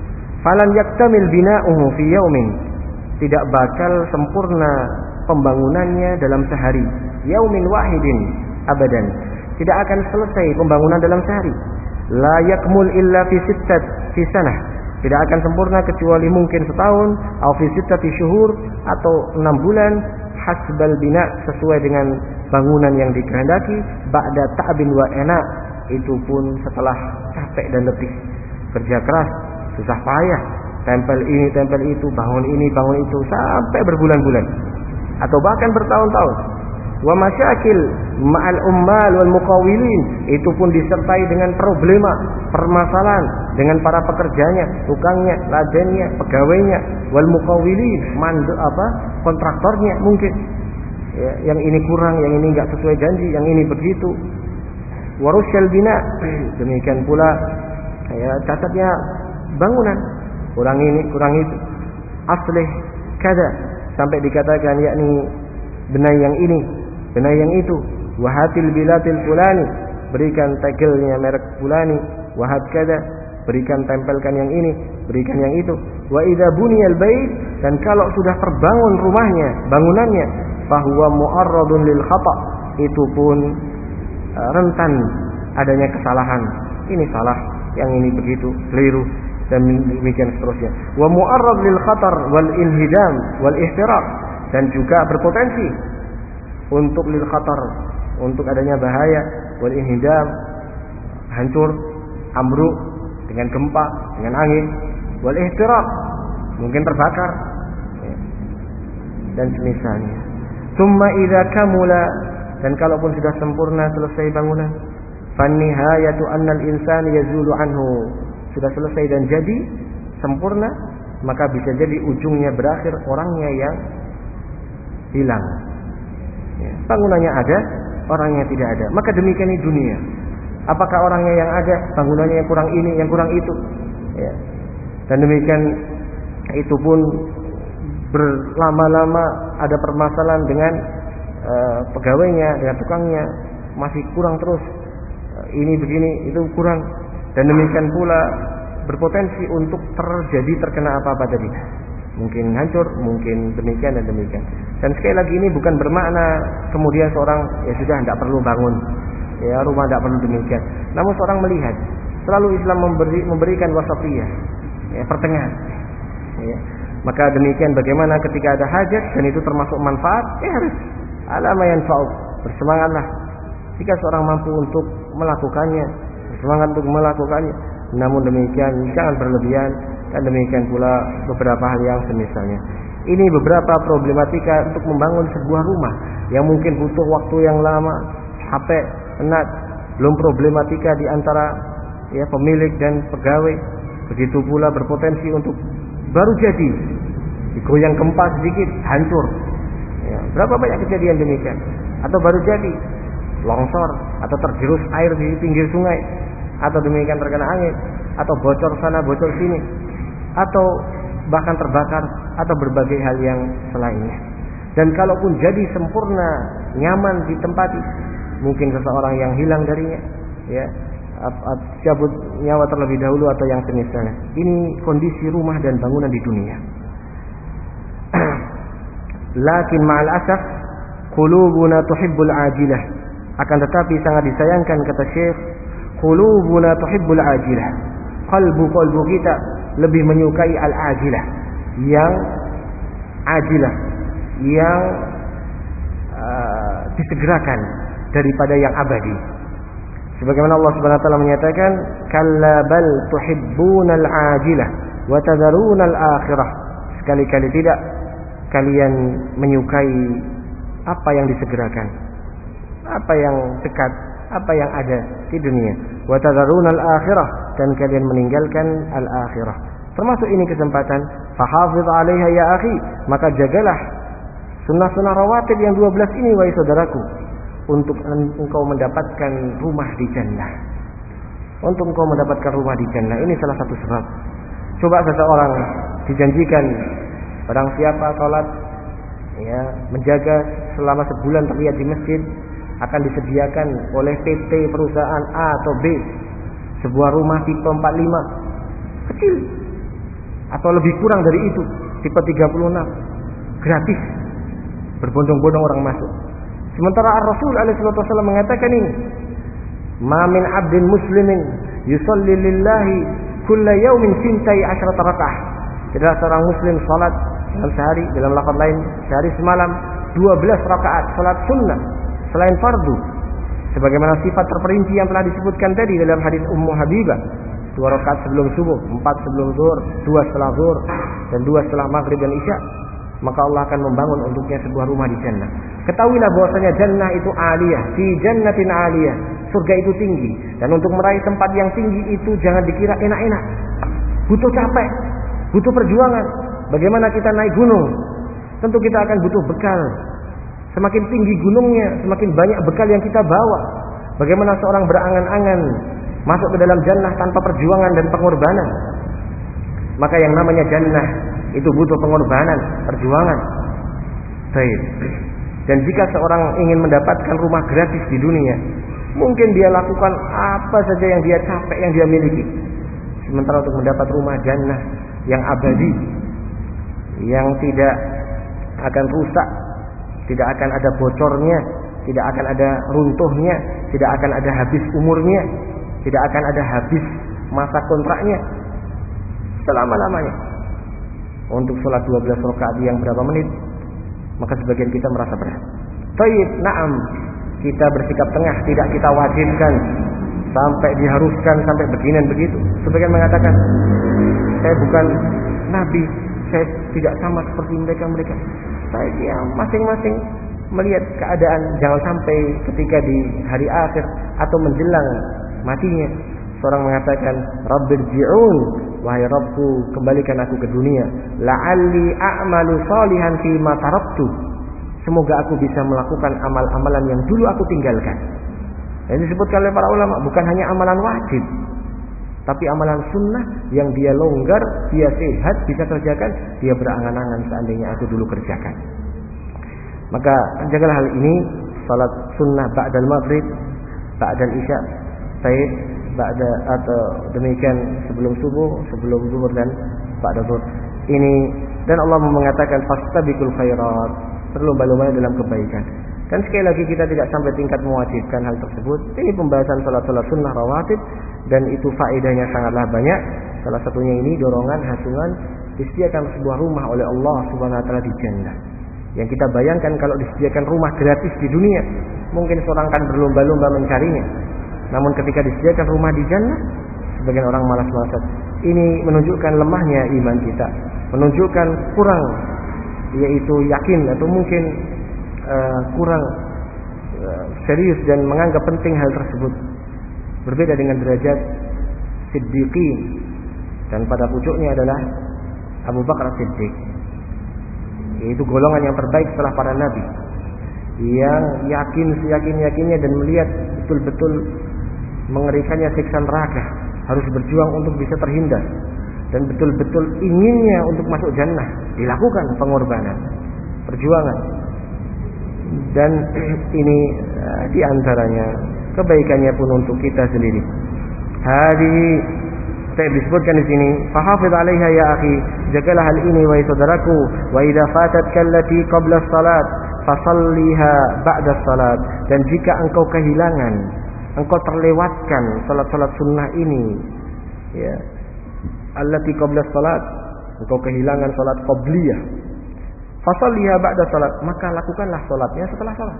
A: falan yaktamil bina'uhu fi yaumin, tidak bakal sempurna pembangunannya dalam sehari. Yaumin wahidin abadan, tidak akan selesai pembangunan dalam sehari. La yakmul illa fi sittat fi sanah, tidak akan sempurna kecuali mungkin setahun, atau fi sittati syuhur, atau enam bulan, hasbal bina, sesuai dengan bangunan yang dikehendaki, ba'da ta'bin wa ena, itu pun setelah capek dan letih, kerja keras, susah payah, tempel ini, tempel itu, bangun ini, bangun itu, sampai berbulan-bulan, atau bahkan bertahun-tahun. Wa masyakil ma'al ummal wal muqawilin, itu pun disertai dengan problema, permasalahan dengan para pekerjanya, tukangnya, ladennya, pegawainya, wal muqawilin, mandu apa, kontraktornya mungkin. Ya, yang ini kurang, yang ini enggak sesuai janji, yang ini begitu. Warusyal bina, demikian pula Ya, cacatnya bangunan, kurang ini, kurang itu. Aslih kada, sampai dikatakan yakni benahi yang ini, benahi yang itu. Wahatil bilatil fulani, berikan tegelnya merek fulani. Wahat kada, berikan tempelkan yang ini, berikan yang itu. Wa idza buniyal bait, dan kalau sudah terbangun rumahnya, bangunannya, fahuwa mu'arradun lil khata', itu pun uh, rentan adanya kesalahan. Ini salah, yang ini begitu, keliru, dan demikian seterusnya. Wa mu'arrad lil khatar wal inhidam wal ihtiraq, dan juga berpotensi untuk lil khatar, untuk adanya bahaya, wal inhidam, hancur, ambruk dengan gempa, dengan angin, wal ihtiraq, mungkin terbakar, ya, dan semisalnya. Tsumma idza kamula, dan kalaupun sudah sempurna selesai bangunan, fan nihayatu annal insan yazulu anhu, sudah selesai dan jadi sempurna, maka bisa jadi ujungnya berakhir orangnya yang hilang. Ya, bangunannya ada, orangnya tidak ada. Maka demikian ini dunia. Apakah orangnya yang ada, bangunannya yang kurang ini, yang kurang itu. Ya. Dan demikian itu pun berlama-lama ada permasalahan dengan uh, pegawainya, dengan tukangnya, masih kurang terus. Uh, ini begini, itu kurang. Dan demikian pula berpotensi untuk terjadi terkena apa-apa tadi. Mungkin hancur, mungkin demikian dan demikian. Dan sekali lagi ini bukan bermakna kemudian seorang ya sudah tidak perlu bangun, ya rumah tidak perlu demikian. Namun seorang melihat selalu Islam memberi, memberikan wasatiyah, ya pertengahan. Ya. Maka demikian bagaimana ketika ada hajat dan itu termasuk manfaat, ya harus alama yanfa'u, bersemangatlah. Jika seorang mampu untuk melakukannya, semangat untuk melakukannya. Namun demikian jangan berlebihan, dan demikian pula beberapa hal yang semisalnya. Ini beberapa problematika untuk membangun sebuah rumah yang mungkin butuh waktu yang lama, capek, penat. Belum problematika di antara ya pemilik dan pegawai. Begitu pula berpotensi untuk baru jadi digoyang gempa sedikit hancur. Ya, berapa banyak kejadian demikian? Atau baru jadi longsor, atau tergerus air di pinggir sungai, atau demikian terkena angin, atau bocor sana bocor sini, atau bahkan terbakar, atau berbagai hal yang selainnya. Dan kalaupun jadi sempurna, nyaman ditempati, mungkin seseorang yang hilang darinya, ya, cabut nyawa terlebih dahulu atau yang semisalnya. Ini kondisi rumah dan bangunan di dunia. Lakin ma'al asaf qulubuna tuhibbul ajilah, akan tetapi sangat disayangkan kata Syekh, qulubuna tuhibbul ajilah, qalbu-qalbu kita lebih menyukai al-ajilah, yang ajilah, yang uh, disegerakan daripada yang abadi. Sebagaimana Allah Subhanahu wa taala menyatakan, kalla bal tuhibbunal ajilah wa tadharunal akhirah, sekali-kali tidak kalian menyukai apa yang disegerakan, apa yang dekat, apa yang ada di dunia. Wa tadharunal akhirah, dan kalian meninggalkan al-akhirah. Termasuk ini kesempatan, fahafiz 'alaiha ya akhi, maka jagalah sunnah-sunnah rawatib yang dua belas ini wahai saudaraku, untuk engkau mendapatkan rumah di jannah. Untuk engkau mendapatkan rumah di jannah, ini salah satu sebab. Coba seseorang dijanjikan barang siapa salat, ya, menjaga selama sebulan terlihat di masjid, akan disediakan oleh P T perusahaan A atau B sebuah rumah tipe empat puluh lima, kecil atau lebih kurang dari itu, tipe tiga puluh enam, gratis, berbondong-bondong orang masuk. Sementara Rasul alaihi wasallam mengatakan ini, ma min 'abdin muslimin yusalli lillahi kulla yawmin sintai asyrata raka'ah, tidak seorang muslim salat dalam sehari, dalam lafaz lain sehari semalam dua belas rakaat salat sunnah selain fardu, sebagaimana sifat terperinci yang telah disebutkan tadi dalam hadis Ummu Habibah, dua rakaat sebelum subuh, empat sebelum zuhur, dua setelah zuhur, dan dua setelah maghrib dan isya, maka Allah akan membangun untuknya sebuah rumah di jannah. Ketahuilah bahwasanya jannah itu aliyah, fi jannatin aliyah, surga itu tinggi, dan untuk meraih tempat yang tinggi itu jangan dikira enak-enak, butuh capek, butuh perjuangan. Bagaimana kita naik gunung? Tentu kita akan butuh bekal. Semakin tinggi gunungnya, semakin banyak bekal yang kita bawa. Bagaimana seorang berangan-angan masuk ke dalam jannah tanpa perjuangan dan pengorbanan. Maka yang namanya jannah itu butuh pengorbanan, perjuangan. Baik. Dan jika seorang ingin mendapatkan rumah gratis di dunia, mungkin dia lakukan apa saja yang dia capek, yang dia miliki. Sementara untuk mendapat rumah jannah yang abadi, yang tidak akan rusak, tidak akan ada bocornya, tidak akan ada runtuhnya, tidak akan ada habis umurnya, tidak akan ada habis masa kontraknya, selama-lamanya. Untuk sholat dua belas rakaat yang berapa menit? Maka sebagian kita merasa berat. Taib, na'am, kita bersikap tengah, tidak kita wajibkan sampai diharuskan sampai begini dan begitu. Sebagian mengatakan, saya bukan nabi, saya tidak sama seperti mereka-mereka. Saya ya, masing-masing melihat keadaan, jangan sampai ketika di hari akhir atau menjelang matinya seorang mengatakan, Rabbirji'un, wahai Rabbku, kembalikan aku ke dunia, la'alli a'malu salihan fi ma taraktu, semoga aku bisa melakukan amal-amalan yang dulu aku tinggalkan. Ini disebutkan oleh para ulama, bukan hanya amalan wajib, tapi amalan sunnah yang dia longgar, dia sehat, bisa kerjakan, dia berangan-angan seandainya aku dulu kerjakan. Maka jagalah hal ini, salat sunnah ba'dal maghrib, ba'dal isya, said, ba'da atau demikian sebelum subuh, sebelum zuhur dan ba'da zuhur. Ini dan Allah mengatakan fastabiqul khairat, berlomba-lomba dalam kebaikan. Dan sekali lagi kita tidak sampai tingkat mewajibkan hal tersebut. Ini pembahasan salat-salat sunnah rawatib dan itu faedahnya sangatlah banyak. Salah satunya ini dorongan hasungan disediakan sebuah rumah oleh Allah Subhanahu wa taala di jannah. Yang kita bayangkan kalau disediakan rumah gratis di dunia, mungkin seorang akan berlomba-lomba mencarinya. Namun ketika disediakan rumah di jannah, sebagian orang malas-malasan. Ini menunjukkan lemahnya iman kita, menunjukkan kurang, yaitu yakin atau mungkin uh, kurang uh, serius dan menganggap penting hal tersebut. Berbeda dengan derajat siddiqin, dan pada pucuknya adalah Abu Bakar Siddiq, yaitu golongan yang terbaik setelah para nabi, yang yakin seyakin-yakinnya dan melihat betul-betul mengerikannya siksa neraka, harus berjuang untuk bisa terhindar, dan betul-betul inginnya untuk masuk jannah, dilakukan pengorbanan, perjuangan. Dan ini uh, diantaranya kebaikannya pun untuk kita sendiri. Hadis saya disebutkan di sini, fahafidh 'alaiha ya akhi, jagalah hal ini wahai saudaraku, wa idza fatatka allati qabla as-salat fasalliha ba'da as-salat, dan jika engkau kehilangan, engkau terlewatkan salat-salat sunnah ini, ya, allati qabla as-salat, engkau kehilangan salat qabliyah, fasalliha ba'da as-salat, maka lakukanlah salatnya setelah salat.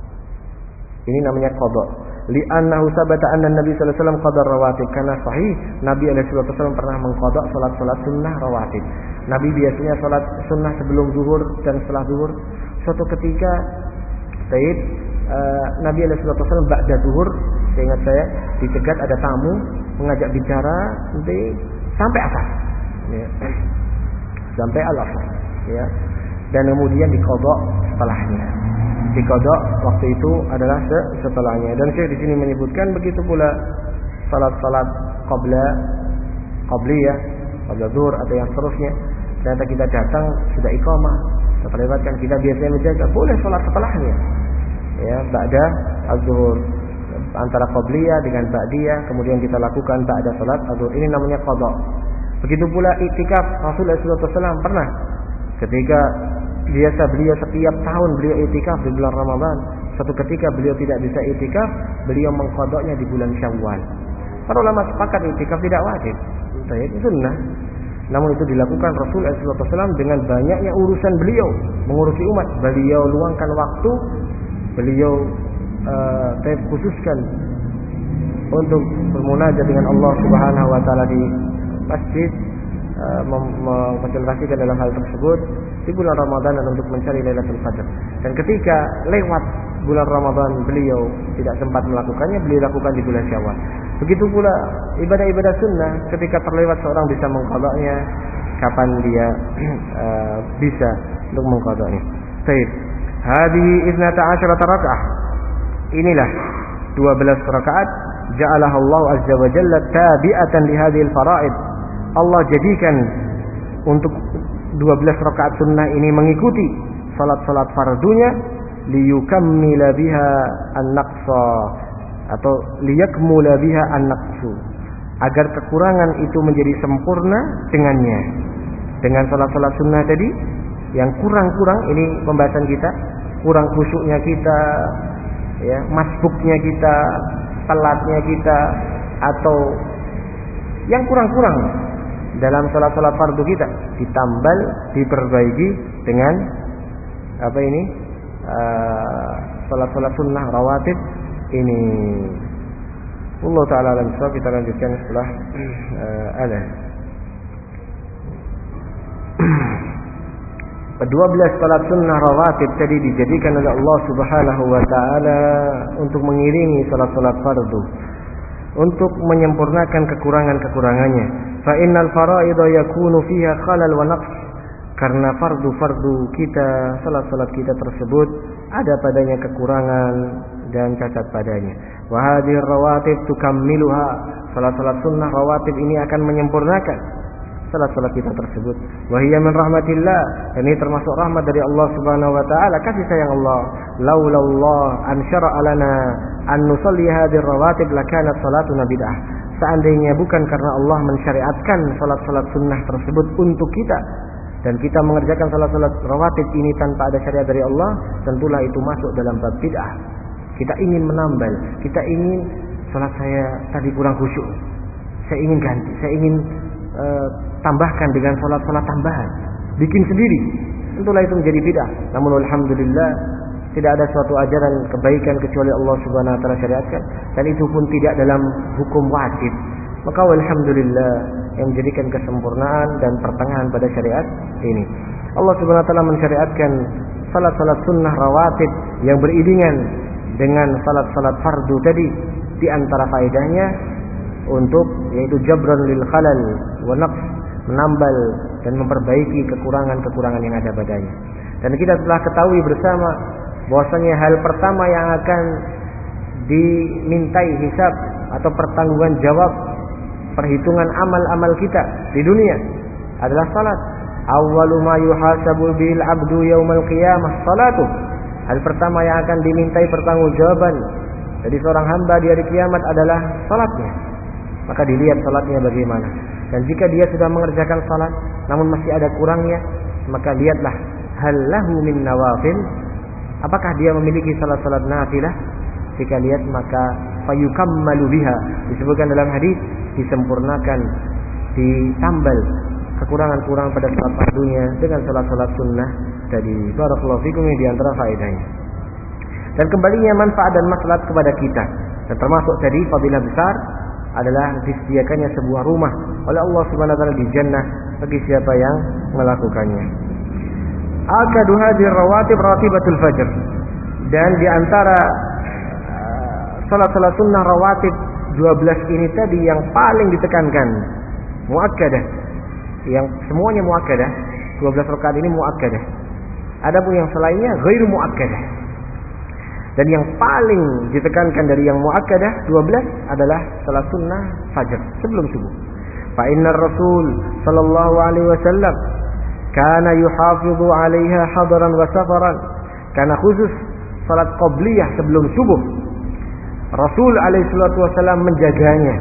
A: Ini namanya qada. Li'annahu sabata anna Nabi sallallahu alaihi wasallam qada rawatib, karena sahih Nabi alaihi wasallam pernah mengqada salat-salat sunnah rawatib. Nabi biasanya salat sunnah sebelum zuhur dan setelah zuhur. Suatu ketika Said uh, Nabi alaihi wasallam ba'da zuhur, seingat saya, dicegat ada tamu mengajak bicara nanti sampai asar, ya. Sampai al-asar, ya. Dan kemudian diqada setelahnya. Diqada waktu itu adalah setelahnya. Dan saya di sini menyebutkan begitu pula salat-salat qabla qabliyah, qabla zuhur atau yang seterusnya. Ternyata kita datang sudah iqamah, sudah terlewatkan, kita biasanya menjaga, boleh salat setelahnya. Ya, ba'da az-zuhur, antara qabliyah dengan ba'diyah, kemudian kita lakukan ba'da salat az-zuhur. Ini namanya qada. Begitu pula iktikaf, Rasulullah shallallahu alaihi wasallam pernah ketika biasa beliau setiap tahun beliau iktikaf di bulan Ramadan. Suatu ketika beliau tidak bisa iktikaf, beliau mengqadanya di bulan Syawal. Para ulama sepakat iktikaf tidak wajib, itu sunnah. Namun itu dilakukan Rasulullah shallallahu alaihi wasallam dengan banyaknya urusan beliau mengurusi umat. Beliau luangkan waktu, beliau uh, khususkan untuk bermunajat dengan Allah Subhanahu wa taala di masjid, uh, mengkonsentrasikan dalam hal tersebut di bulan Ramadan dan untuk mencari Lailatul Qadar. Dan ketika lewat bulan Ramadan beliau tidak sempat melakukannya, beliau lakukan di bulan Syawal. Begitu pula ibadah-ibadah sunnah, ketika terlewat seorang bisa mengqadanya kapan dia uh, bisa untuk mengqadanya. Baik. Hadhihi ithnata asyrata raka'ah. Inilah dua belas rakaat ja'alaha Allah azza wa jalla tabi'atan li hadhil fara'id. Allah jadikan untuk dua belas rakaat sunnah ini mengikuti salat-salat fardunya, liyukammila biha an-naqsa atau liyakmula biha an-naqsu, agar kekurangan itu menjadi sempurna dengannya. Dengan salat-salat sunnah tadi yang kurang-kurang, ini pembahasan kita, kurang khusyuknya kita, ya, masbuknya kita, telatnya kita, atau yang kurang-kurang dalam salat-salat fardu kita, ditambal, diperbaiki dengan apa ini? Uh, salat-salat sunnah rawatib ini. Allah taala alam. Kita lanjutkan setelah uh, ada kedua belas salat sunnah rawatib tadi dijadikan oleh Allah Subhanahu wa taala untuk mengiringi salat-salat fardu, untuk menyempurnakan kekurangan-kekurangannya. Fa innal fara'idha yakunu fiha khalal wa naqs, karena fardu-fardu kita, salat-salat kita tersebut ada padanya kekurangan dan cacat padanya. Wa hadhihi rawatib tukammiluha, salat-salat sunnah rawatib ini akan menyempurnakan salat-salat kita tersebut. Wa hiya min rahmatillah, ini termasuk rahmat dari Allah Subhanahu wa taala, kasih sayang Allah. Laulallah an syara'a lana an nusalli hadhihi rawatib lakanat salatuna bid'ah. Seandainya bukan karena Allah mensyariatkan salat-salat sunnah tersebut untuk kita, dan kita mengerjakan salat-salat rawatib ini tanpa ada syariat dari Allah, tentulah itu masuk dalam bab bid'ah. Kita ingin menambal, kita ingin salat saya tadi kurang khusyuk, saya ingin ganti, saya ingin uh, tambahkan dengan salat-salat tambahan, bikin sendiri, tentulah itu menjadi bid'ah. Namun alhamdulillah tidak ada suatu ajaran kebaikan kecuali Allah Subhanahu wa taala syariatkan, dan itu pun tidak dalam hukum wajib. Maka alhamdulillah yang menjadikan kesempurnaan dan pertengahan pada syariat ini. Allah Subhanahu wa taala mensyariatkan salat-salat sunnah rawatib yang beriringan dengan salat-salat fardu tadi, di antara faedahnya untuk yaitu jabran lil khalal wa naqs, menambal dan memperbaiki kekurangan-kekurangan yang ada padanya. Dan kita telah ketahui bersama bahwasanya hal pertama yang akan dimintai hisab atau pertanggungan jawab perhitungan amal-amal kita di dunia adalah salat. Awwalu ma yuhasabu bil 'abdu yaumal qiyamah salatuh. Hal pertama yang akan dimintai pertanggungjawaban dari seorang hamba di hari kiamat adalah salatnya. Maka dilihat salatnya bagaimana. Dan jika dia sudah mengerjakan salat namun masih ada kurangnya, maka lihatlah hal lahu min nawafil. Apakah dia memiliki salat-salat nafilah? Jika lihat maka fayukammalu biha, disebutkan dalam hadis, disempurnakan, ditambal kekurangan-kekurangan pada salat fardunya dengan salat-salat sunnah tadi. Barakallahu fikum, ini di antara faedahnya. Dan kembalinya manfaat dan maslahat kepada kita. Dan termasuk tadi fadilah besar adalah disediakannya sebuah rumah oleh Allah Subhanahu wa taala di jannah bagi siapa yang melakukannya. Akadu hadhir rawatib ratibatul fajr. Dan di antara salat-salat sunnah rawatib dua belas ini tadi yang paling ditekankan muakkadah, yang semuanya muakkadah, dua belas rakaat ini muakkadah. Adapun yang selainnya ghairu muakkadah. Dan yang paling ditekankan dari yang muakkadah dua belas adalah salat sunnah fajar sebelum subuh. Fa innar Rasul sallallahu alaihi wasallam kana yuhafidhu 'alaiha hadaran wa safaran. Karena khusus salat qabliyah sebelum subuh, Rasul alaihi salatu wasallam menjaganya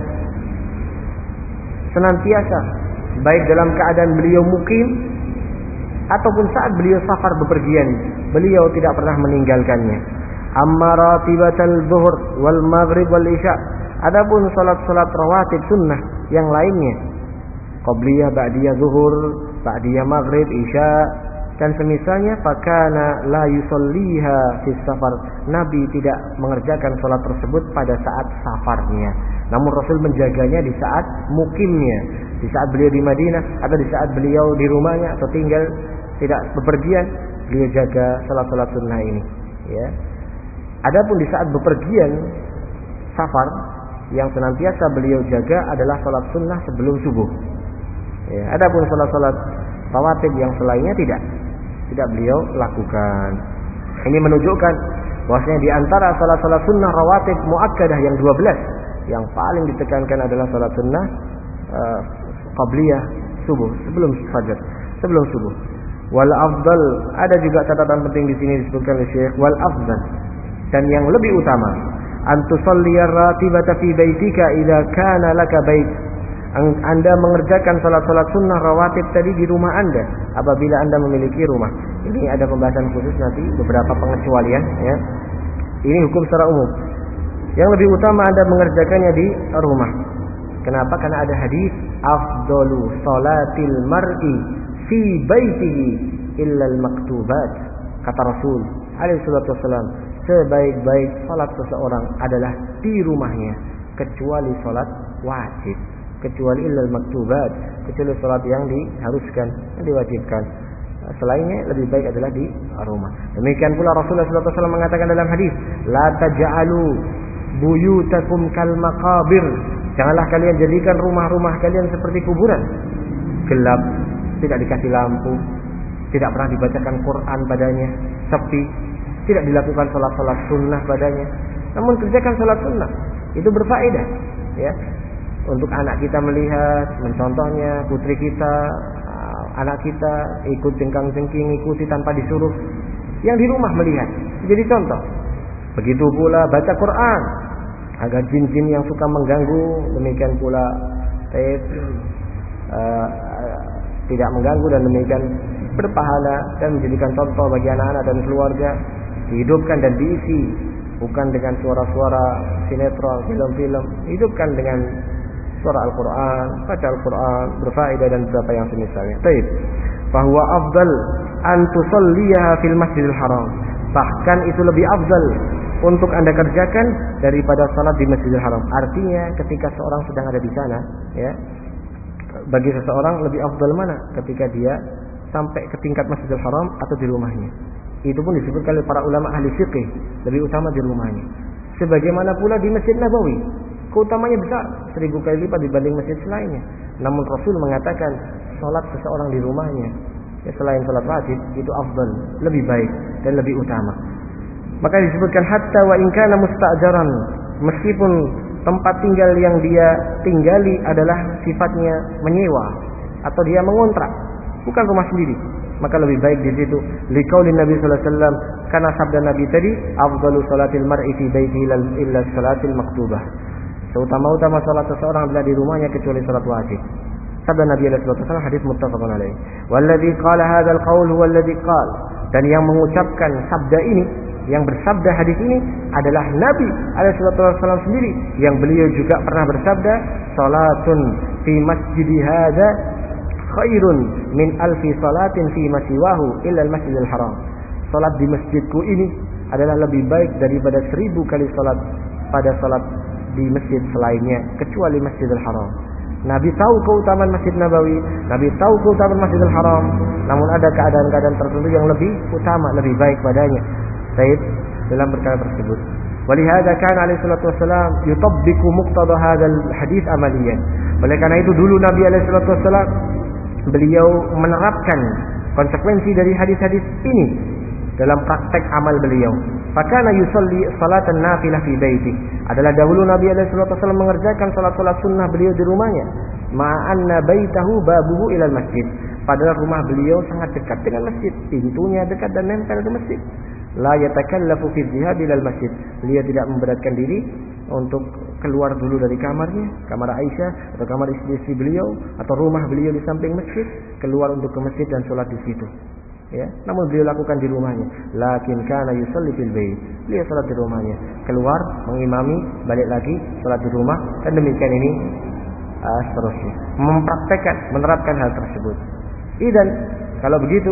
A: senantiasa, baik dalam keadaan beliau mukim ataupun saat beliau safar bepergian, beliau tidak pernah meninggalkannya. Amma ratibatal zuhur wal maghrib wal isya, adapun salat-salat rawatib sunnah yang lainnya, qabliyah, ba'diyah zuhur, ba'diyah maghrib, isya dan semisalnya, fakana la yusalliha fi safar. Nabi tidak mengerjakan salat tersebut pada saat safarnya, namun Rasul menjaganya di saat mukimnya, di saat beliau di Madinah atau di saat beliau di rumahnya atau tinggal tidak bepergian, beliau jaga salat-salat sunnah ini, ya. Adapun di saat bepergian safar, yang senantiasa beliau jaga adalah salat sunnah sebelum subuh, ya. Adapun salat-salat rawatib yang selainnya tidak tidak beliau lakukan. Ini menunjukkan bahwasanya di antara salat-salat sunnah rawatib muakkadah yang dua belas yang paling ditekankan adalah salat sunnah uh, qabliyah subuh, sebelum fajar, sebelum subuh. Wal afdal, ada juga catatan penting di sini disebutkan oleh Syekh, wal afdal, dan yang lebih utama, an tusalliyar ratibata fi baitika idza kana laka bait. Anda mengerjakan salat-salat sunnah rawatib tadi di rumah Anda apabila Anda memiliki rumah. Ini ada pembahasan khusus nanti, beberapa pengecualian ya. Ini hukum secara umum. Yang lebih utama Anda mengerjakannya di rumah. Kenapa? Karena ada hadis afdalu salatil mar'i fi baitihi illa al-maktubat. Kata Rasul alaihi salatu wasallam, sebaik-baik salat seseorang adalah di rumahnya kecuali salat wajib, kecuali illa al-maktubat, kecuali salat yang diharuskan, yang diwajibkan. Selainnya lebih baik adalah di rumah. Demikian pula Rasulullah sallallahu alaihi wasallam mengatakan dalam hadis, la taj'alu buyutakum kal maqabir. Janganlah kalian jadikan rumah-rumah kalian seperti kuburan. Gelap, tidak dikasih lampu, tidak pernah dibacakan Quran padanya, sepi, tidak dilakukan salat-salat sunnah padanya. Namun kerjakan salat sunnah, itu berfaedah ya. Untuk anak kita melihat, mencontohnya, putri kita, anak kita ikut jengkang-jengking, ikuti tanpa disuruh. Yang di rumah melihat, jadi contoh. Begitu pula baca Quran, agar jin-jin yang suka mengganggu, demikian pula eh, uh, tidak mengganggu, dan demikian berpahala dan menjadikan contoh bagi anak-anak dan keluarga, dihidupkan dan diisi, bukan dengan suara-suara sinetron, film-film, hidupkan dengan suara Al-Quran, baca Al-Quran, berfaedah dan beberapa yang semisalnya. Baik, bahwa afdal an tusalliha fil Masjidil Haram. Bahkan itu lebih afdal untuk Anda kerjakan daripada salat di Masjidil Haram. Artinya ketika seorang sedang ada di sana, ya, bagi seseorang lebih afdal mana? Ketika dia sampai ke tingkat Masjidil Haram atau di rumahnya. Itu pun disebutkan oleh para ulama ahli fikih, lebih utama di rumahnya. Sebagaimana pula di Masjid Nabawi, keutamanya besar, seribu kali lipat dibanding masjid selainnya. Namun Rasul mengatakan salat seseorang di rumahnya, ya, selain salat wajib, itu afdal, lebih baik dan lebih utama. Maka disebutkan hatta wa in kana musta'jaran, meskipun tempat tinggal yang dia tinggali adalah sifatnya menyewa atau dia mengontrak, bukan rumah sendiri, maka lebih baik di situ. Liqaulin Nabi sallallahu alaihi wasallam, karena sabda Nabi tadi, afdalu salatil mar'i fi baitihi illa salatil maktubah. Seutama-utama salat seseorang adalah di rumahnya kecuali salat wajib. Sabda Nabi sallallahu alaihi wasallam, hadis muttafaqun alaih. Walladzi qala hadzal qaul huwa alladzi qala, dan yang mengucapkan sabda ini, yang bersabda hadis ini adalah Nabi alaihi wasallam sendiri, yang beliau juga pernah bersabda, salatun fi masjidi hadza khairun min alfi salatin fi masiwahu illa al-masjidil haram. Salat di masjidku ini adalah lebih baik daripada seribu kali salat pada salat di masjid selainnya kecuali Masjidil Haram. Nabi tahu keutamaan Masjid Nabawi, Nabi tahu keutamaan Masjidil Haram, namun ada keadaan-keadaan tertentu yang lebih utama, lebih baik padanya. Baik, dalam perkara tersebut. Walihada kana alaihi salatu wasallam yutabbiqu muqtada hadzal hadis amaliyan. Oleh karena itu dulu Nabi alaihi salatu wasallam beliau menerapkan konsekuensi dari hadis-hadis ini dalam praktek amal beliau. Fakana yusalli salatan nafilah fi baiti. Adalah dahulu Nabi alaihi wasallam mengerjakan salat-salat sunnah beliau di rumahnya. Ma'anna baitahu babuhu ilal masjid. Padahal rumah beliau sangat dekat dengan masjid, pintunya dekat dan nempel ke masjid. La yatakallafu fi dhihab ilal masjid. Beliau tidak memberatkan diri untuk keluar dulu dari kamarnya, kamar Aisyah atau kamar istri-istri beliau atau rumah beliau di samping masjid, keluar untuk ke masjid dan sholat di situ. Ya, namun beliau lakukan di rumahnya. Lakin kana yusalli fil bait. Beliau salat di rumahnya, keluar mengimami, balik lagi salat di rumah, dan demikian ini uh, seterusnya. Mempraktekkan, menerapkan hal tersebut. Idan kalau begitu,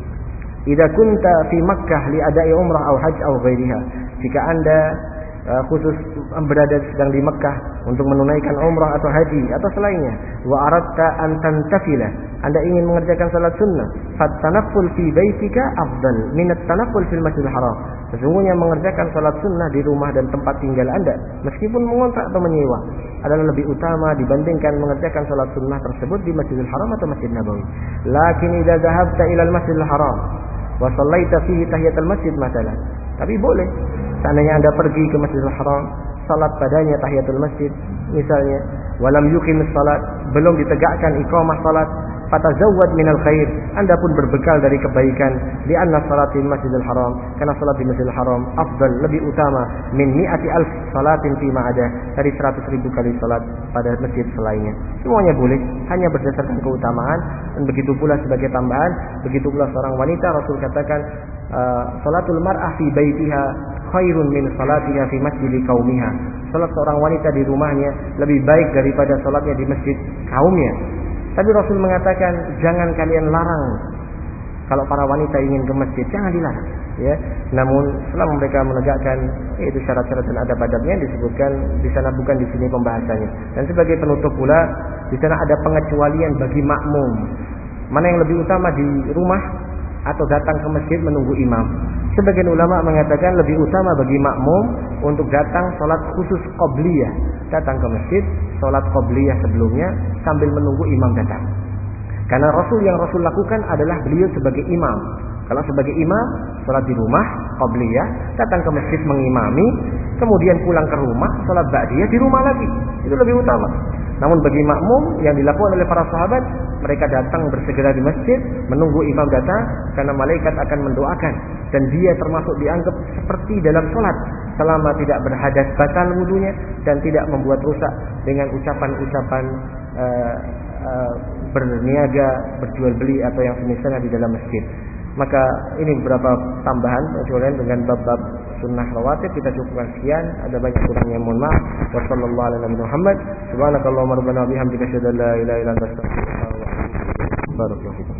A: idza kunta fi Makkah li ada'i umrah atau haji atau ghairiha. Jika Anda uh, khusus berada sedang di Makkah untuk menunaikan umrah atau haji atau selainnya, wa aradta an tantafila, Anda ingin mengerjakan salat sunnah, fatanafful fi baitika afdal min at-tanafful fil Masjidil Haram. Sesungguhnya mengerjakan salat sunnah di rumah dan tempat tinggal Anda, meskipun mengontrak atau menyewa, adalah lebih utama dibandingkan mengerjakan salat sunnah tersebut di Masjidil Haram atau Masjid Nabawi. Lakin idza dhahabta ila al-Masjidil Haram wa shallaita fihi tahiyatul masjid masalan. Tapi boleh seandainya Anda pergi ke Masjidil Haram, salat padanya tahiyatul masjid misalnya, walam yuqimus salat, belum ditegakkan iqamah salat, fatazawwad minal khair, Anda pun berbekal dari kebaikan, li'anna salatil masjidil haram, karena salat di Masjidil Haram afdal, lebih utama, min mi'ati alf salatin fi ma'ada, dari seratus ribu kali salat pada masjid selainnya. Semuanya boleh, hanya berdasarkan keutamaan. Dan begitu pula sebagai tambahan, begitu pula seorang wanita, Rasul katakan uh, salatul mar'ah fi baitiha khairun min salatiha fi masjidi qaumiha. Salat seorang wanita di rumahnya lebih baik daripada salatnya di masjid kaumnya. Tapi Rasul mengatakan jangan kalian larang kalau para wanita ingin ke masjid, jangan dilarang, ya. Namun selama mereka menegakkan yaitu syarat-syarat dan adab-adabnya disebutkan di sana, bukan di sini pembahasannya. Dan sebagai penutup pula di sana ada pengecualian bagi makmum. Mana yang lebih utama, di rumah atau datang ke masjid menunggu imam? Sebagian ulama mengatakan lebih utama bagi makmum untuk datang sholat khusus qobliyah, datang ke masjid sholat qobliyah sebelumnya sambil menunggu imam datang. Karena Rasul yang Rasul lakukan adalah beliau sebagai imam. Kalau sebagai imam sholat di rumah qobliyah, datang ke masjid mengimami, kemudian pulang ke rumah sholat ba'diyah di rumah lagi, itu lebih utama. Namun bagi makmum yang dilakukan oleh para sahabat, mereka datang bersegera di masjid menunggu imam datang, karena malaikat akan mendoakan, dan dia termasuk dianggap seperti dalam sholat selama tidak berhadas batal wudunya dan tidak membuat rusak dengan ucapan-ucapan uh, uh, berniaga, berjual beli atau yang semisalnya di dalam masjid. Maka ini beberapa tambahan pengecualian dengan bab-bab sunnah rawatib. Kita cukupkan sekian, ada banyak kurangnya mohon maaf. Wassallallahu ala nabiyina Muhammad, subhanakallahumma rabbana bihamdika asyhadu an la ilaha illa anta astaghfiruka wa atubu ilaik. Barakallahu fikum.